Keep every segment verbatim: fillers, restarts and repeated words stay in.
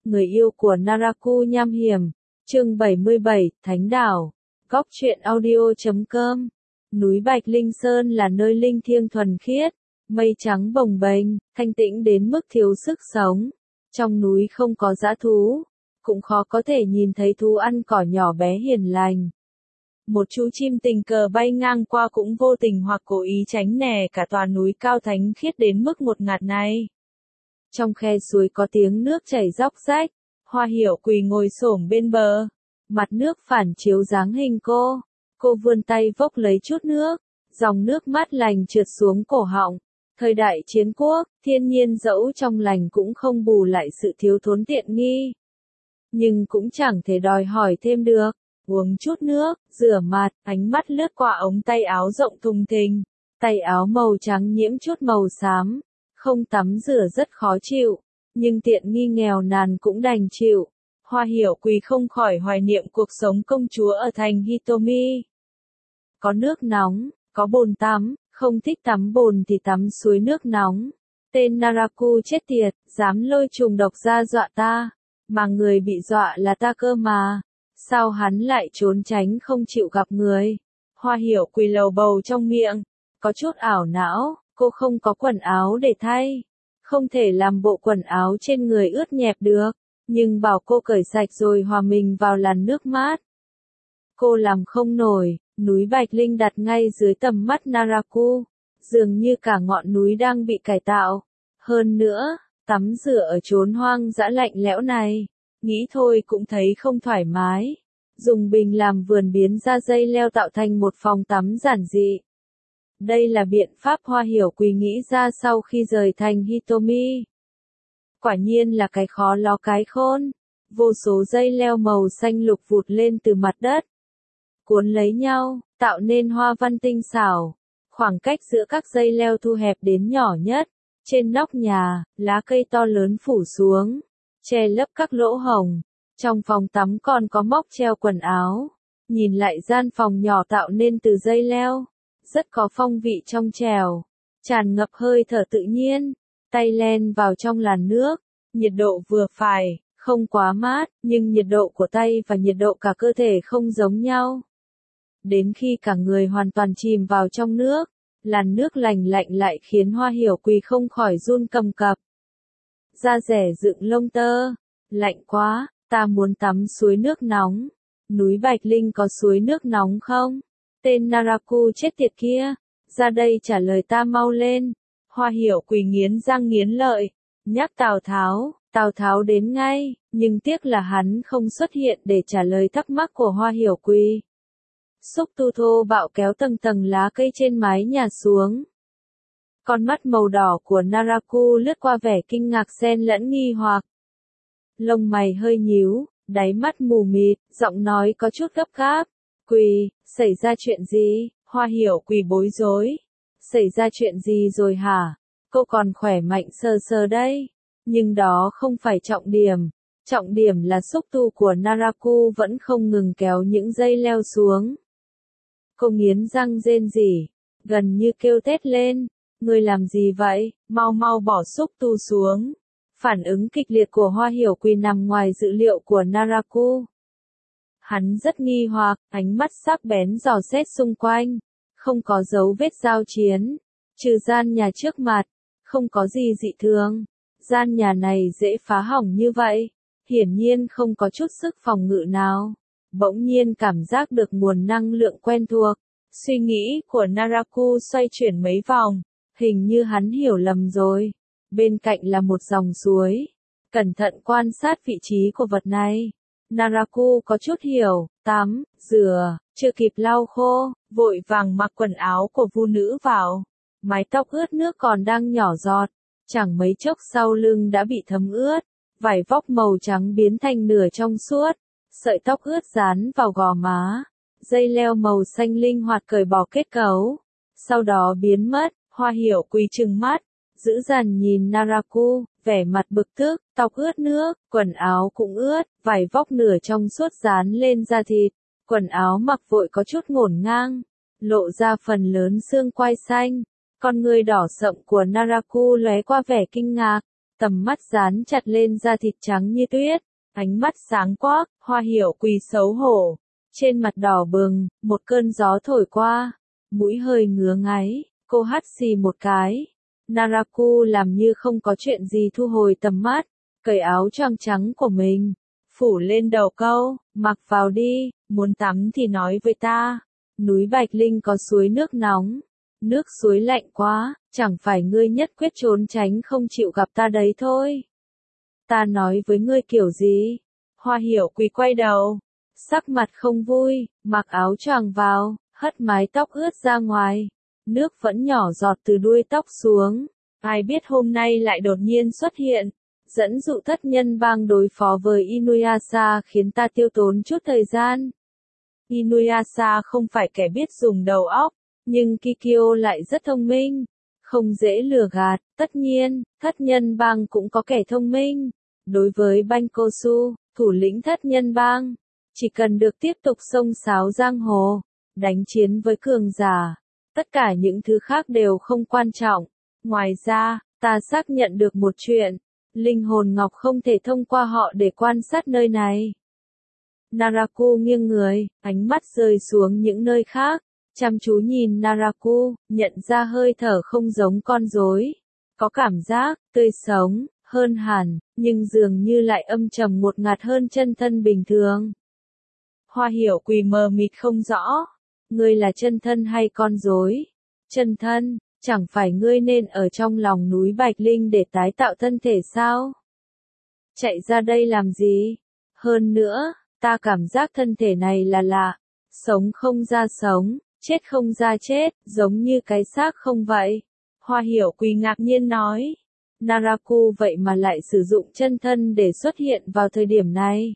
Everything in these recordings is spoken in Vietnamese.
người yêu của Naraku nham hiểm, chương bảy mươi bảy, Thánh Đảo, góc truyện audio chấm com. Núi Bạch Linh Sơn là nơi linh thiêng thuần khiết, mây trắng bồng bềnh, thanh tĩnh đến mức thiếu sức sống. Trong núi không có dã thú, cũng khó có thể nhìn thấy thú ăn cỏ nhỏ bé hiền lành. Một chú chim tình cờ bay ngang qua cũng vô tình hoặc cố ý tránh né cả tòa núi cao thánh khiết đến mức ngột ngạt này. Trong khe suối có tiếng nước chảy róc rách, Hoa Hiểu quỳ ngồi xổm bên bờ, mặt nước phản chiếu dáng hình cô. Cô vươn tay vốc lấy chút nước, dòng nước mát lành trượt xuống cổ họng. Thời đại chiến quốc, thiên nhiên dẫu trong lành cũng không bù lại sự thiếu thốn tiện nghi. Nhưng cũng chẳng thể đòi hỏi thêm được. Uống chút nước, rửa mặt, ánh mắt lướt qua ống tay áo rộng thùng thình. Tay áo màu trắng nhiễm chút màu xám. Không tắm rửa rất khó chịu, nhưng tiện nghi nghèo nàn cũng đành chịu. Hoa Hiểu quỳ không khỏi hoài niệm cuộc sống công chúa ở thành Hitomi. Có nước nóng, có bồn tắm, không thích tắm bồn thì tắm suối nước nóng. Tên Naraku chết tiệt, dám lôi trùng độc ra dọa ta. Mà người bị dọa là ta cơ mà. Sao hắn lại trốn tránh không chịu gặp người? Hoa Hiểu quỳ lầu bầu trong miệng, có chút ảo não, cô không có quần áo để thay. Không thể làm bộ quần áo trên người ướt nhẹp được, nhưng bảo cô cởi sạch rồi hòa mình vào làn nước mát. Cô làm không nổi, núi Bạch Linh đặt ngay dưới tầm mắt Naraku, dường như cả ngọn núi đang bị cải tạo. Hơn nữa, tắm rửa ở chốn hoang dã lạnh lẽo này, nghĩ thôi cũng thấy không thoải mái. Dùng bình làm vườn biến ra dây leo tạo thành một phòng tắm giản dị. Đây là biện pháp Hoa Hiểu quỳ nghĩ ra sau khi rời thành Hitomi. Quả nhiên là cái khó ló cái khôn. Vô số dây leo màu xanh lục vụt lên từ mặt đất, cuốn lấy nhau, tạo nên hoa văn tinh xảo. Khoảng cách giữa các dây leo thu hẹp đến nhỏ nhất. Trên nóc nhà, lá cây to lớn phủ xuống, che lấp các lỗ hổng. Trong phòng tắm còn có móc treo quần áo. Nhìn lại gian phòng nhỏ tạo nên từ dây leo, rất có phong vị trong trẻo, tràn ngập hơi thở tự nhiên. Tay len vào trong làn nước, nhiệt độ vừa phải, không quá mát, nhưng nhiệt độ của tay và nhiệt độ cả cơ thể không giống nhau. Đến khi cả người hoàn toàn chìm vào trong nước, làn nước lành lạnh lại khiến Hoa Hiểu quỳ không khỏi run cầm cập. Da rẻ dựng lông tơ, lạnh quá, ta muốn tắm suối nước nóng. Núi Bạch Linh có suối nước nóng không? Tên Naraku chết tiệt kia, ra đây trả lời ta mau lên. Hoa Hiểu quỳ nghiến răng nghiến lợi, nhắc Tào Tháo. Tào Tháo đến ngay, nhưng tiếc là hắn không xuất hiện để trả lời thắc mắc của Hoa Hiểu quỳ. Xúc tu thô bạo kéo tầng tầng lá cây trên mái nhà xuống. Con mắt màu đỏ của Naraku lướt qua vẻ kinh ngạc xen lẫn nghi hoặc. Lông mày hơi nhíu, đáy mắt mù mịt, giọng nói có chút gấp gáp. Quỳ, xảy ra chuyện gì? Hoa Hiểu quỳ bối rối. Xảy ra chuyện gì rồi hả? Cô còn khỏe mạnh sờ sờ đây. Nhưng đó không phải trọng điểm. Trọng điểm là xúc tu của Naraku vẫn không ngừng kéo những dây leo xuống. Cô nghiến răng rên rỉ, gần như kêu thét lên. Ngươi làm gì vậy? Mau mau bỏ xúc tu xuống. Phản ứng kịch liệt của Hoa Hiểu quỳ nằm ngoài dự liệu của Naraku. Hắn rất nghi hoặc, ánh mắt sắc bén dò xét xung quanh. Không có dấu vết giao chiến, trừ gian nhà trước mặt, không có gì dị thường. Gian nhà này dễ phá hỏng như vậy, hiển nhiên không có chút sức phòng ngự nào. Bỗng nhiên cảm giác được nguồn năng lượng quen thuộc. Suy nghĩ của Naraku xoay chuyển mấy vòng, hình như hắn hiểu lầm rồi. Bên cạnh là một dòng suối. Cẩn thận quan sát vị trí của vật này. Naraku có chút hiểu, tắm, rửa, chưa kịp lau khô, vội vàng mặc quần áo của vu nữ vào. Mái tóc ướt nước còn đang nhỏ giọt, chẳng mấy chốc sau lưng đã bị thấm ướt. Vải vóc màu trắng biến thành nửa trong suốt, sợi tóc ướt dán vào gò má. Dây leo màu xanh linh hoạt cởi bỏ kết cấu, sau đó biến mất. Hoa Hiểu quỳ trừng mắt, dữ dằn nhìn Naraku, vẻ mặt bực tức, tóc ướt nước, quần áo cũng ướt, vải vóc nửa trong suốt dán lên da thịt, quần áo mặc vội có chút ngổn ngang, lộ ra phần lớn xương quai xanh. Con người đỏ sậm của Naraku lóe qua vẻ kinh ngạc, tầm mắt dán chặt lên da thịt trắng như tuyết, ánh mắt sáng quắc, Hoa Hiểu Quỳ xấu hổ, trên mặt đỏ bừng, một cơn gió thổi qua, mũi hơi ngứa ngáy, cô hắt xì một cái. Naraku làm như không có chuyện gì thu hồi tầm mắt, cởi áo choàng trắng của mình, phủ lên đầu câu, mặc vào đi, muốn tắm thì nói với ta. Núi Bạch Linh có suối nước nóng, nước suối lạnh quá, chẳng phải ngươi nhất quyết trốn tránh không chịu gặp ta đấy thôi. Ta nói với ngươi kiểu gì? Hoa Hiểu Quỳ quay đầu, sắc mặt không vui, mặc áo choàng vào, hất mái tóc ướt ra ngoài. Nước vẫn nhỏ giọt từ đuôi tóc xuống. Ai biết hôm nay lại đột nhiên xuất hiện, dẫn dụ thất nhân bang đối phó với Inuyasha khiến ta tiêu tốn chút thời gian. Inuyasha không phải kẻ biết dùng đầu óc, nhưng Kikyo lại rất thông minh, không dễ lừa gạt. Tất nhiên, thất nhân bang cũng có kẻ thông minh. Đối với Bankosu, thủ lĩnh thất nhân bang, chỉ cần được tiếp tục xông xáo giang hồ, đánh chiến với cường giả, tất cả những thứ khác đều không quan trọng. Ngoài ra, ta xác nhận được một chuyện, linh hồn ngọc không thể thông qua họ để quan sát nơi này. Naraku nghiêng người, ánh mắt rơi xuống những nơi khác, chăm chú nhìn Naraku, nhận ra hơi thở không giống con rối, có cảm giác tươi sống hơn hẳn, nhưng dường như lại âm trầm ngột ngạt hơn chân thân bình thường. Hoa Hiểu Quỳ mờ mịt không rõ, ngươi là chân thân hay con rối? Chân thân, chẳng phải ngươi nên ở trong lòng núi Bạch Linh để tái tạo thân thể sao? Chạy ra đây làm gì? Hơn nữa, ta cảm giác thân thể này là lạ, sống không ra sống, chết không ra chết, giống như cái xác không vậy. Hoa Hiểu Quỳ ngạc nhiên nói, Naraku vậy mà lại sử dụng chân thân để xuất hiện vào thời điểm này.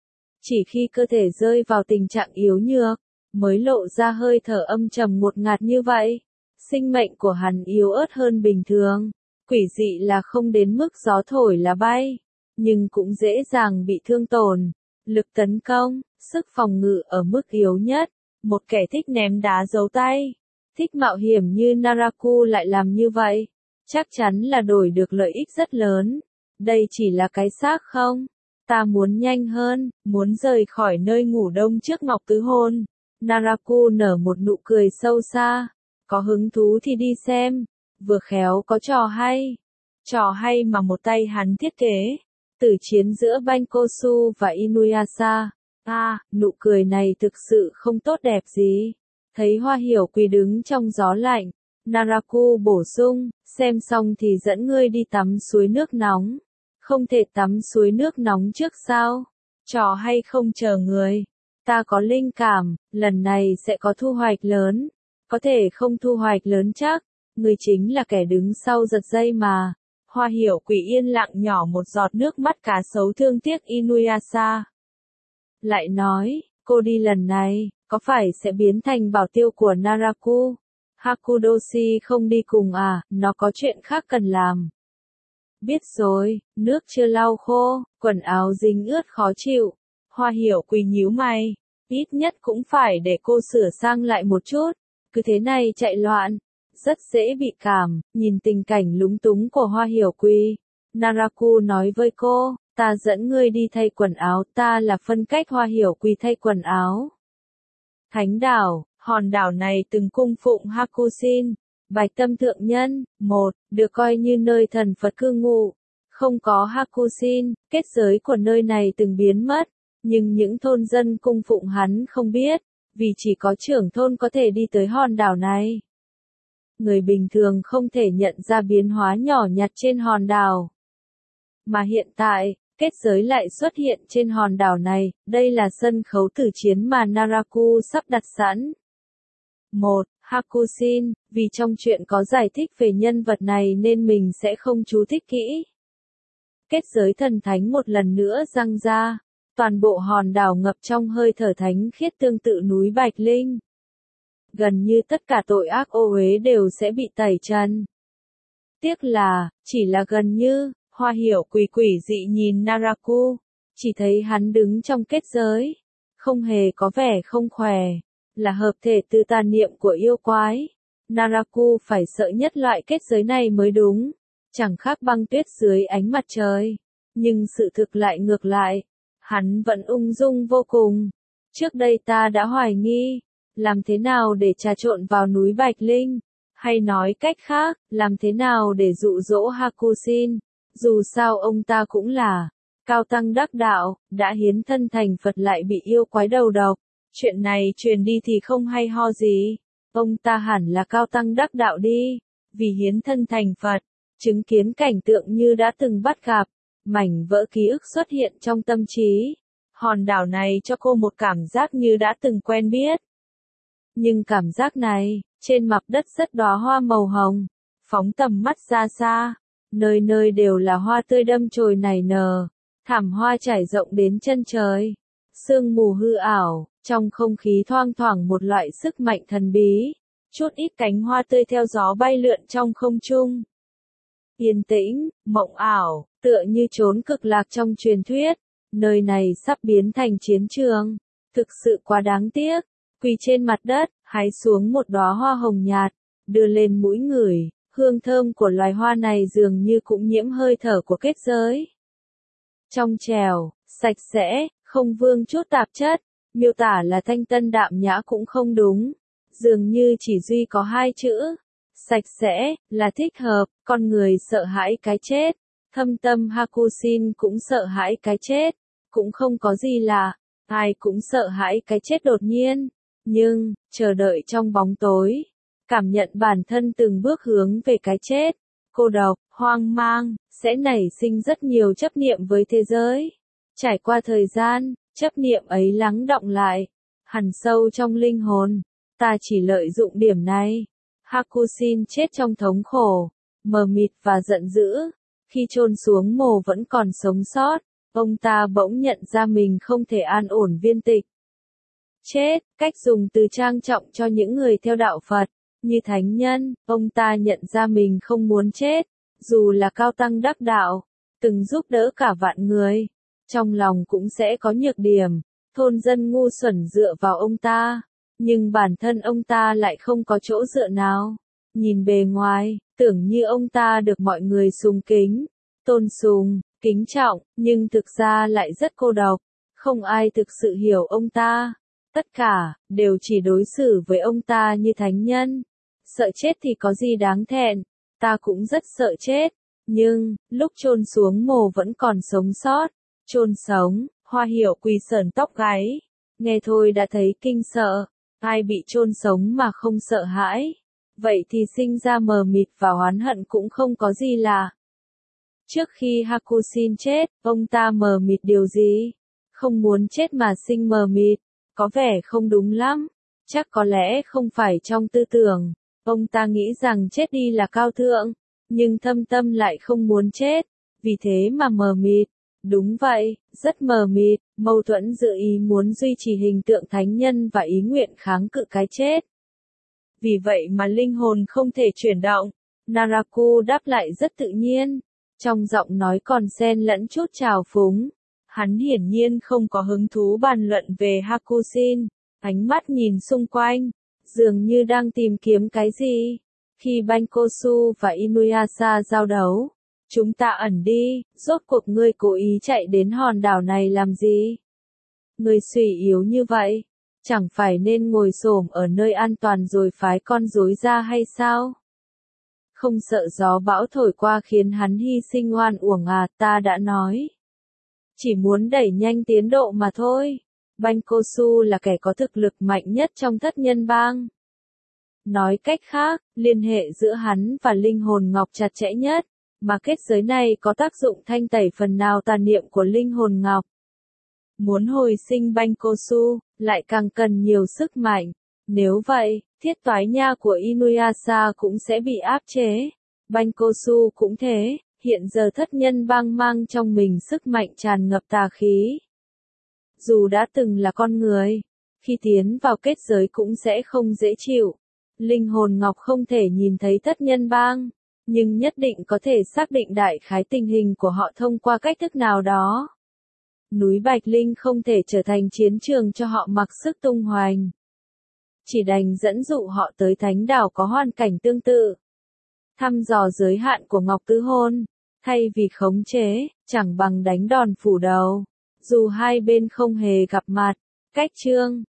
Chỉ khi cơ thể rơi vào tình trạng yếu nhược, mới lộ ra hơi thở âm trầm ngột ngạt như vậy. Sinh mệnh của hắn yếu ớt hơn bình thường, quỷ dị là không đến mức gió thổi là bay, nhưng cũng dễ dàng bị thương tổn. Lực tấn công, sức phòng ngự ở mức yếu nhất, một kẻ thích ném đá giấu tay, thích mạo hiểm như Naraku lại làm như vậy, chắc chắn là đổi được lợi ích rất lớn. Đây chỉ là cái xác không? Ta muốn nhanh hơn, muốn rời khỏi nơi ngủ đông trước Ngọc Tứ Hôn. Naraku nở một nụ cười sâu xa. Có hứng thú thì đi xem, vừa khéo có trò hay. Trò hay mà một tay hắn thiết kế. Tử chiến giữa Bankosu và Inuyasha. À, nụ cười này thực sự không tốt đẹp gì. Thấy Hoa Hiểu Quỳ đứng trong gió lạnh, Naraku bổ sung, xem xong thì dẫn ngươi đi tắm suối nước nóng. Không thể tắm suối nước nóng trước sao? Trò hay không chờ người. Ta có linh cảm, lần này sẽ có thu hoạch lớn. Có thể không thu hoạch lớn chắc, ngươi chính là kẻ đứng sau giật dây mà. Hoa Hiểu Quỳ yên lặng nhỏ một giọt nước mắt cá sấu thương tiếc Inuyasha. Lại nói, cô đi lần này, có phải sẽ biến thành bảo tiêu của Naraku? Hakudoshi không đi cùng à, nó có chuyện khác cần làm. Biết rồi, nước chưa lau khô, quần áo dính ướt khó chịu. Hoa Hiểu Quỳ nhíu mày, ít nhất cũng phải để cô sửa sang lại một chút. Cứ thế này chạy loạn, rất dễ bị cảm. Nhìn tình cảnh lúng túng của Hoa Hiểu Quỳ, Naraku nói với cô, ta dẫn ngươi đi thay quần áo, ta là phân cách Hoa Hiểu Quỳ thay quần áo. Thánh đảo, hòn đảo này từng cung phụng Hakushin, Bạch Tâm Thượng Nhân, một, được coi như nơi thần Phật cư ngụ. Không có Hakushin, kết giới của nơi này từng biến mất, nhưng những thôn dân cung phụng hắn không biết, vì chỉ có trưởng thôn có thể đi tới hòn đảo này. Người bình thường không thể nhận ra biến hóa nhỏ nhặt trên hòn đảo. Mà hiện tại, kết giới lại xuất hiện trên hòn đảo này, đây là sân khấu tử chiến mà Naraku sắp đặt sẵn. một. Hakushin, vì trong chuyện có giải thích về nhân vật này nên mình sẽ không chú thích kỹ. Kết giới thần thánh một lần nữa răng ra, toàn bộ hòn đảo ngập trong hơi thở thánh khiết tương tự núi Bạch Linh. Gần như tất cả tội ác ô uế đều sẽ bị tẩy trần. Tiếc là, chỉ là gần như, Hoa Hiểu Quỳ quỷ dị nhìn Naraku, chỉ thấy hắn đứng trong kết giới, không hề có vẻ không khỏe, là hợp thể từ tà niệm của yêu quái. Naraku phải sợ nhất loại kết giới này mới đúng. chẳng khác băng tuyết dưới ánh mặt trời. Nhưng sự thực lại ngược lại, hắn vẫn ung dung vô cùng. Trước đây ta đã hoài nghi, làm thế nào để trà trộn vào núi Bạch Linh, hay nói cách khác, làm thế nào để dụ dỗ Hakusin, dù sao ông ta cũng là cao tăng đắc đạo, đã hiến thân thành Phật lại bị yêu quái đầu độc. Chuyện này truyền đi thì không hay ho gì, ông ta hẳn là cao tăng đắc đạo đi, vì hiến thân thành Phật, chứng kiến cảnh tượng như đã từng bắt gặp, mảnh vỡ ký ức xuất hiện trong tâm trí. Hòn đảo này cho cô một cảm giác như đã từng quen biết. Nhưng cảm giác này, trên mặt đất rất đóa hoa màu hồng, phóng tầm mắt ra xa, nơi nơi đều là hoa tươi đâm chồi nảy nở, thảm hoa trải rộng đến chân trời. Sương mù hư ảo, trong không khí thoang thoảng một loại sức mạnh thần bí, chút ít cánh hoa tươi theo gió bay lượn trong không trung. Yên tĩnh, mộng ảo, tựa như chốn cực lạc trong truyền thuyết, nơi này sắp biến thành chiến trường, thực sự quá đáng tiếc. Quỳ trên mặt đất, hái xuống một đóa hoa hồng nhạt, đưa lên mũi ngửi, hương thơm của loài hoa này dường như cũng nhiễm hơi thở của kết giới. Trong trẻo, sạch sẽ, không vương chút tạp chất, miêu tả là thanh tân đạm nhã cũng không đúng, dường như chỉ duy có hai chữ. Sạch sẽ, là thích hợp, con người sợ hãi cái chết, thâm tâm Hakusin cũng sợ hãi cái chết, cũng không có gì lạ, ai cũng sợ hãi cái chết đột nhiên. Nhưng, chờ đợi trong bóng tối, cảm nhận bản thân từng bước hướng về cái chết, cô độc, hoang mang, sẽ nảy sinh rất nhiều chấp niệm với thế giới. Trải qua thời gian, chấp niệm ấy lắng đọng lại, hằn sâu trong linh hồn, ta chỉ lợi dụng điểm này. Hakusin chết trong thống khổ, mờ mịt và giận dữ, khi chôn xuống mồ vẫn còn sống sót, ông ta bỗng nhận ra mình không thể an ổn viên tịch. Chết, cách dùng từ trang trọng cho những người theo đạo Phật, như thánh nhân, ông ta nhận ra mình không muốn chết, dù là cao tăng đắc đạo, từng giúp đỡ cả vạn người, trong lòng cũng sẽ có nhược điểm, thôn dân ngu xuẩn dựa vào ông ta, nhưng bản thân ông ta lại không có chỗ dựa nào. Nhìn bề ngoài, tưởng như ông ta được mọi người sùng kính, tôn sùng, kính trọng, nhưng thực ra lại rất cô độc, không ai thực sự hiểu ông ta. Tất cả, đều chỉ đối xử với ông ta như thánh nhân. Sợ chết thì có gì đáng thẹn, ta cũng rất sợ chết, nhưng, lúc chôn xuống mồ vẫn còn sống sót, chôn sống, Hoa Hiểu quỳ sờn tóc gáy, nghe thôi đã thấy kinh sợ, ai bị chôn sống mà không sợ hãi, vậy thì sinh ra mờ mịt và oán hận cũng không có gì lạ. Trước khi Hakusin chết, ông ta mờ mịt điều gì? Không muốn chết mà sinh mờ mịt. Có vẻ không đúng lắm, chắc có lẽ không phải trong tư tưởng, ông ta nghĩ rằng chết đi là cao thượng, nhưng thâm tâm lại không muốn chết, vì thế mà mờ mịt. Đúng vậy, rất mờ mịt, mâu thuẫn giữa ý muốn duy trì hình tượng thánh nhân và ý nguyện kháng cự cái chết. Vì vậy mà linh hồn không thể chuyển động. Naraku đáp lại rất tự nhiên, trong giọng nói còn xen lẫn chút trào phúng. Hắn hiển nhiên không có hứng thú bàn luận về Hakusin, ánh mắt nhìn xung quanh, dường như đang tìm kiếm cái gì. Khi Bankosu và Inuyasha giao đấu, chúng ta ẩn đi, rốt cuộc ngươi cố ý chạy đến hòn đảo này làm gì? Ngươi suy yếu như vậy, chẳng phải nên ngồi xổm ở nơi an toàn rồi phái con rối ra hay sao? Không sợ gió bão thổi qua khiến hắn hy sinh oan uổng à, ta đã nói. Chỉ muốn đẩy nhanh tiến độ mà thôi. Bankosu là kẻ có thực lực mạnh nhất trong thất nhân bang. Nói cách khác, liên hệ giữa hắn và linh hồn ngọc chặt chẽ nhất, mà kết giới này có tác dụng thanh tẩy phần nào tà niệm của linh hồn ngọc. Muốn hồi sinh Bankosu, lại càng cần nhiều sức mạnh. Nếu vậy, thiết toái nha của Inuyasha cũng sẽ bị áp chế. Bankosu cũng thế. Hiện giờ thất nhân bang mang trong mình sức mạnh tràn ngập tà khí. Dù đã từng là con người, khi tiến vào kết giới cũng sẽ không dễ chịu. Linh hồn ngọc không thể nhìn thấy thất nhân bang, nhưng nhất định có thể xác định đại khái tình hình của họ thông qua cách thức nào đó. Núi Bạch Linh không thể trở thành chiến trường cho họ mặc sức tung hoành. Chỉ đành dẫn dụ họ tới thánh đảo có hoàn cảnh tương tự. Thăm dò giới hạn của Ngọc Tứ Hôn, thay vì khống chế, chẳng bằng đánh đòn phủ đầu. Dù hai bên không hề gặp mặt, cách chương